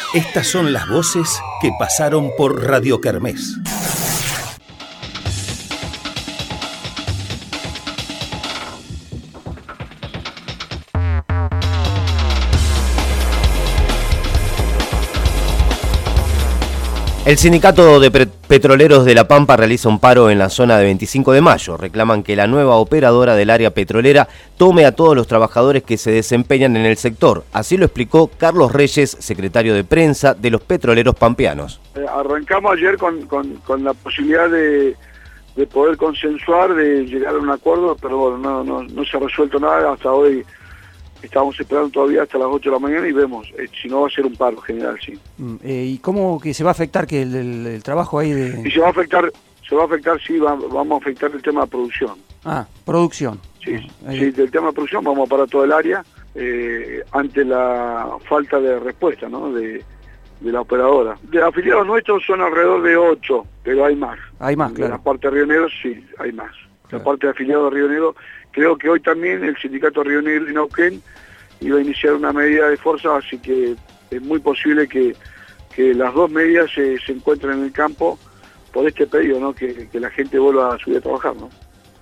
Estas son las voces que pasaron por Radio Kermés. El sindicato de petroleros de La Pampa realiza un paro en la zona de 25 de mayo. Reclaman que la nueva operadora del área petrolera tome a todos los trabajadores que se desempeñan en el sector. Así lo explicó Carlos Reyes, secretario de prensa de los petroleros pampeanos. Arrancamos ayer con la posibilidad de poder consensuar, de llegar a un acuerdo, pero bueno, no se ha resuelto nada hasta hoy. Estamos esperando todavía hasta las 8 de la mañana y vemos, si no va a ser un paro general, sí. ¿Y cómo que se va a afectar que el trabajo ahí de...? Y se va a afectar, sí, vamos a afectar el tema de producción. Ah, producción. Sí, sí, del tema de producción vamos a parar todo el área ante la falta de respuesta, ¿no?, de la operadora. De afiliados nuestros son alrededor de 8, pero hay más. Hay más, claro. En la parte de Río Negro sí, hay más. La parte de afiliados de Río Negro, creo que hoy también el sindicato Río Negro y Neuquén iba a iniciar una medida de fuerza, así que es muy posible que las dos medidas se encuentren en el campo por este pedido, ¿no?, que la gente vuelva a subir a trabajar, ¿no?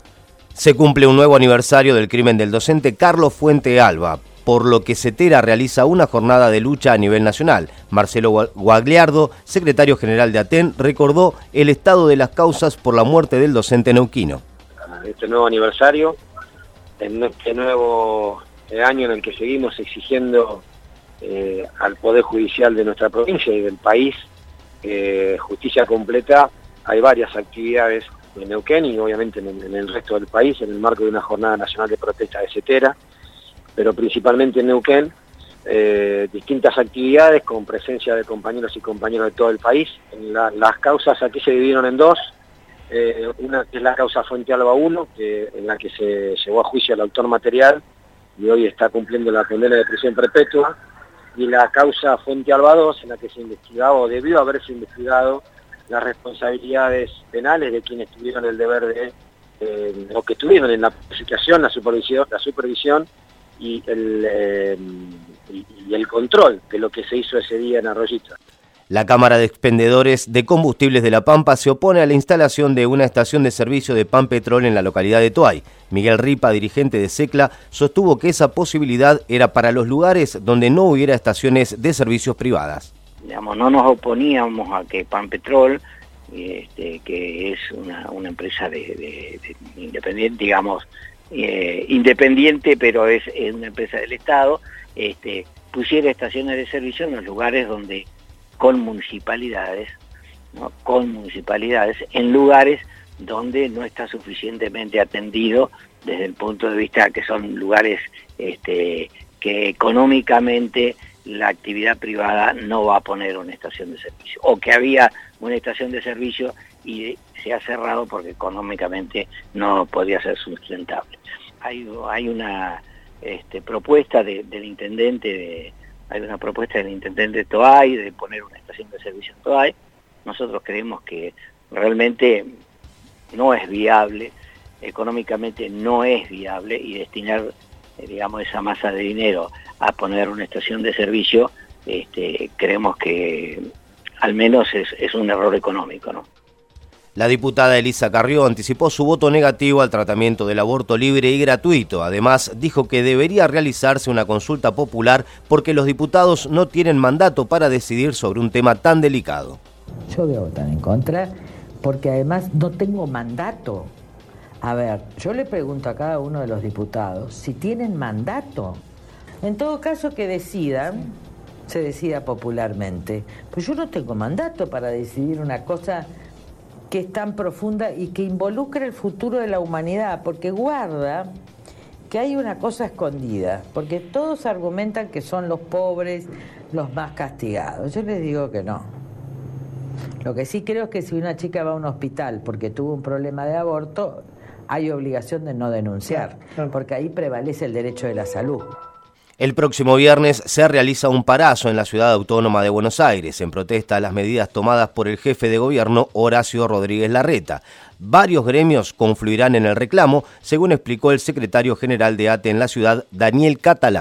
Se cumple un nuevo aniversario del crimen del docente Carlos Fuente Alba, por lo que CETERA realiza una jornada de lucha a nivel nacional. Marcelo Guagliardo, secretario general de ATEN, recordó el estado de las causas por la muerte del docente neuquino. Este nuevo aniversario, en este nuevo año en el que seguimos exigiendo al Poder Judicial de nuestra provincia y del país justicia completa, hay varias actividades en Neuquén y obviamente en el resto del país, en el marco de una jornada nacional de protesta de CETERA, pero principalmente en Neuquén, distintas actividades con presencia de compañeros y compañeras de todo el país. Las causas aquí se dividieron en dos. Una que es la causa Fuente Alba 1, en la que se llevó a juicio al autor material y hoy está cumpliendo la condena de prisión perpetua, y la causa Fuente Alba 2, en la que se investigaba o debió haberse investigado las responsabilidades penales de quienes tuvieron el deber o que estuvieron en la planificación, la supervisión y el control de lo que se hizo ese día en Arroyito. La Cámara de Expendedores de Combustibles de La Pampa se opone a la instalación de una estación de servicio de Pampetrol en la localidad de Toay. Miguel Ripa, dirigente de SECLA, sostuvo que esa posibilidad era para los lugares donde no hubiera estaciones de servicios privadas. Digamos, no nos oponíamos a que Pampetrol, que es una empresa de independiente, digamos, independiente, pero es una empresa del Estado, pusiera estaciones de servicio en los lugares donde con municipalidades, ¿no?, en lugares donde no está suficientemente atendido desde el punto de vista que son lugares que económicamente la actividad privada no va a poner una estación de servicio, o que había una estación de servicio y se ha cerrado porque económicamente no podía ser sustentable. Hay una propuesta del intendente de Toay de poner una estación de servicio en Toay. Nosotros creemos que realmente no es viable, económicamente no es viable, y destinar, digamos, esa masa de dinero a poner una estación de servicio, creemos que al menos es un error económico, ¿no? La diputada Elisa Carrió anticipó su voto negativo al tratamiento del aborto libre y gratuito. Además, dijo que debería realizarse una consulta popular porque los diputados no tienen mandato para decidir sobre un tema tan delicado. Yo voy a votar en contra porque además no tengo mandato. A ver, yo le pregunto a cada uno de los diputados si tienen mandato. En todo caso, que decidan, se decida popularmente. Pues yo no tengo mandato para decidir una cosa que es tan profunda y que involucra el futuro de la humanidad, porque guarda que hay una cosa escondida, porque todos argumentan que son los pobres los más castigados. Yo les digo que no. Lo que sí creo es que si una chica va a un hospital porque tuvo un problema de aborto, hay obligación de no denunciar, porque ahí prevalece el derecho de la salud. El próximo viernes se realiza un parazo en la Ciudad Autónoma de Buenos Aires en protesta a las medidas tomadas por el jefe de gobierno Horacio Rodríguez Larreta. Varios gremios confluirán en el reclamo, según explicó el secretario general de ATE en la ciudad, Daniel Catalano.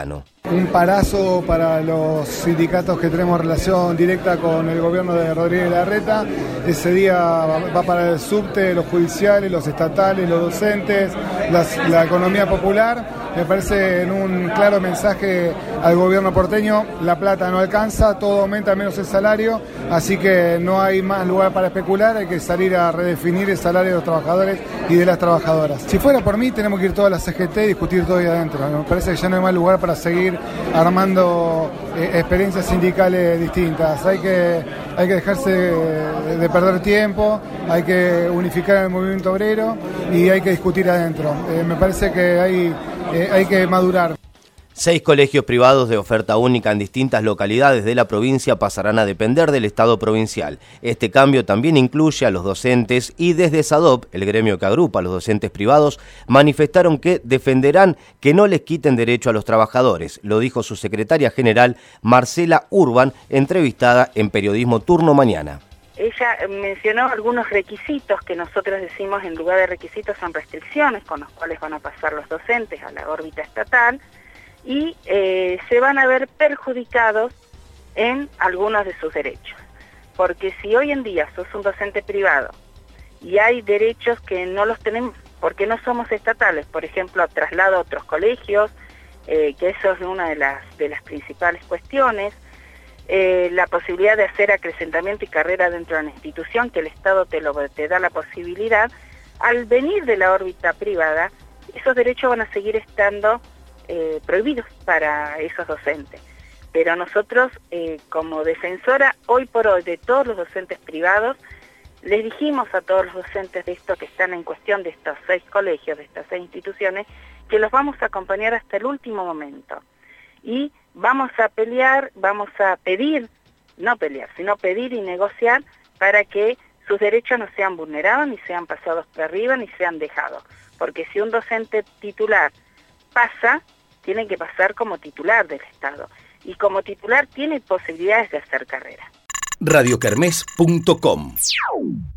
Un parazo para los sindicatos que tenemos relación directa con el gobierno de Rodríguez Larreta. Ese día va para el subte, los judiciales, los estatales, los docentes, la economía popular. Me parece en un claro mensaje al gobierno porteño: la plata no alcanza, todo aumenta menos el salario, así que no hay más lugar para especular, hay que salir a redefinir el salario de los trabajadores y de las trabajadoras. Si fuera por mí, tenemos que ir todas las CGT y discutir todo ahí adentro. Me parece que ya no hay más lugar para seguir armando experiencias sindicales distintas. Hay que dejarse de perder tiempo, hay que unificar el movimiento obrero y hay que discutir adentro. Me parece que hay que madurar. 6 colegios privados de oferta única en distintas localidades de la provincia pasarán a depender del Estado provincial. Este cambio también incluye a los docentes y desde SADOP, el gremio que agrupa a los docentes privados, manifestaron que defenderán que no les quiten derecho a los trabajadores. Lo dijo su secretaria general, Marcela Urban, entrevistada en Periodismo Turno Mañana. Ella mencionó algunos requisitos que nosotros decimos en lugar de requisitos son restricciones con los cuales van a pasar los docentes a la órbita estatal y se van a ver perjudicados en algunos de sus derechos. Porque si hoy en día sos un docente privado y hay derechos que no los tenemos porque no somos estatales, por ejemplo, traslado a otros colegios, que eso es una de las principales cuestiones, la posibilidad de hacer acrecentamiento y carrera dentro de una institución, que el Estado te da la posibilidad, al venir de la órbita privada, esos derechos van a seguir estando prohibidos para esos docentes. Pero nosotros, como defensora, hoy por hoy, de todos los docentes privados, les dijimos a todos los docentes de estos que están en cuestión, de estos 6 colegios, de estas 6 instituciones, que los vamos a acompañar hasta el último momento. Y vamos a pelear, vamos a pedir, no pelear, sino pedir y negociar para que sus derechos no sean vulnerados, ni sean pasados por arriba, ni sean dejados. Porque si un docente titular pasa, tiene que pasar como titular del Estado. Y como titular tiene posibilidades de hacer carrera. radiokermés.com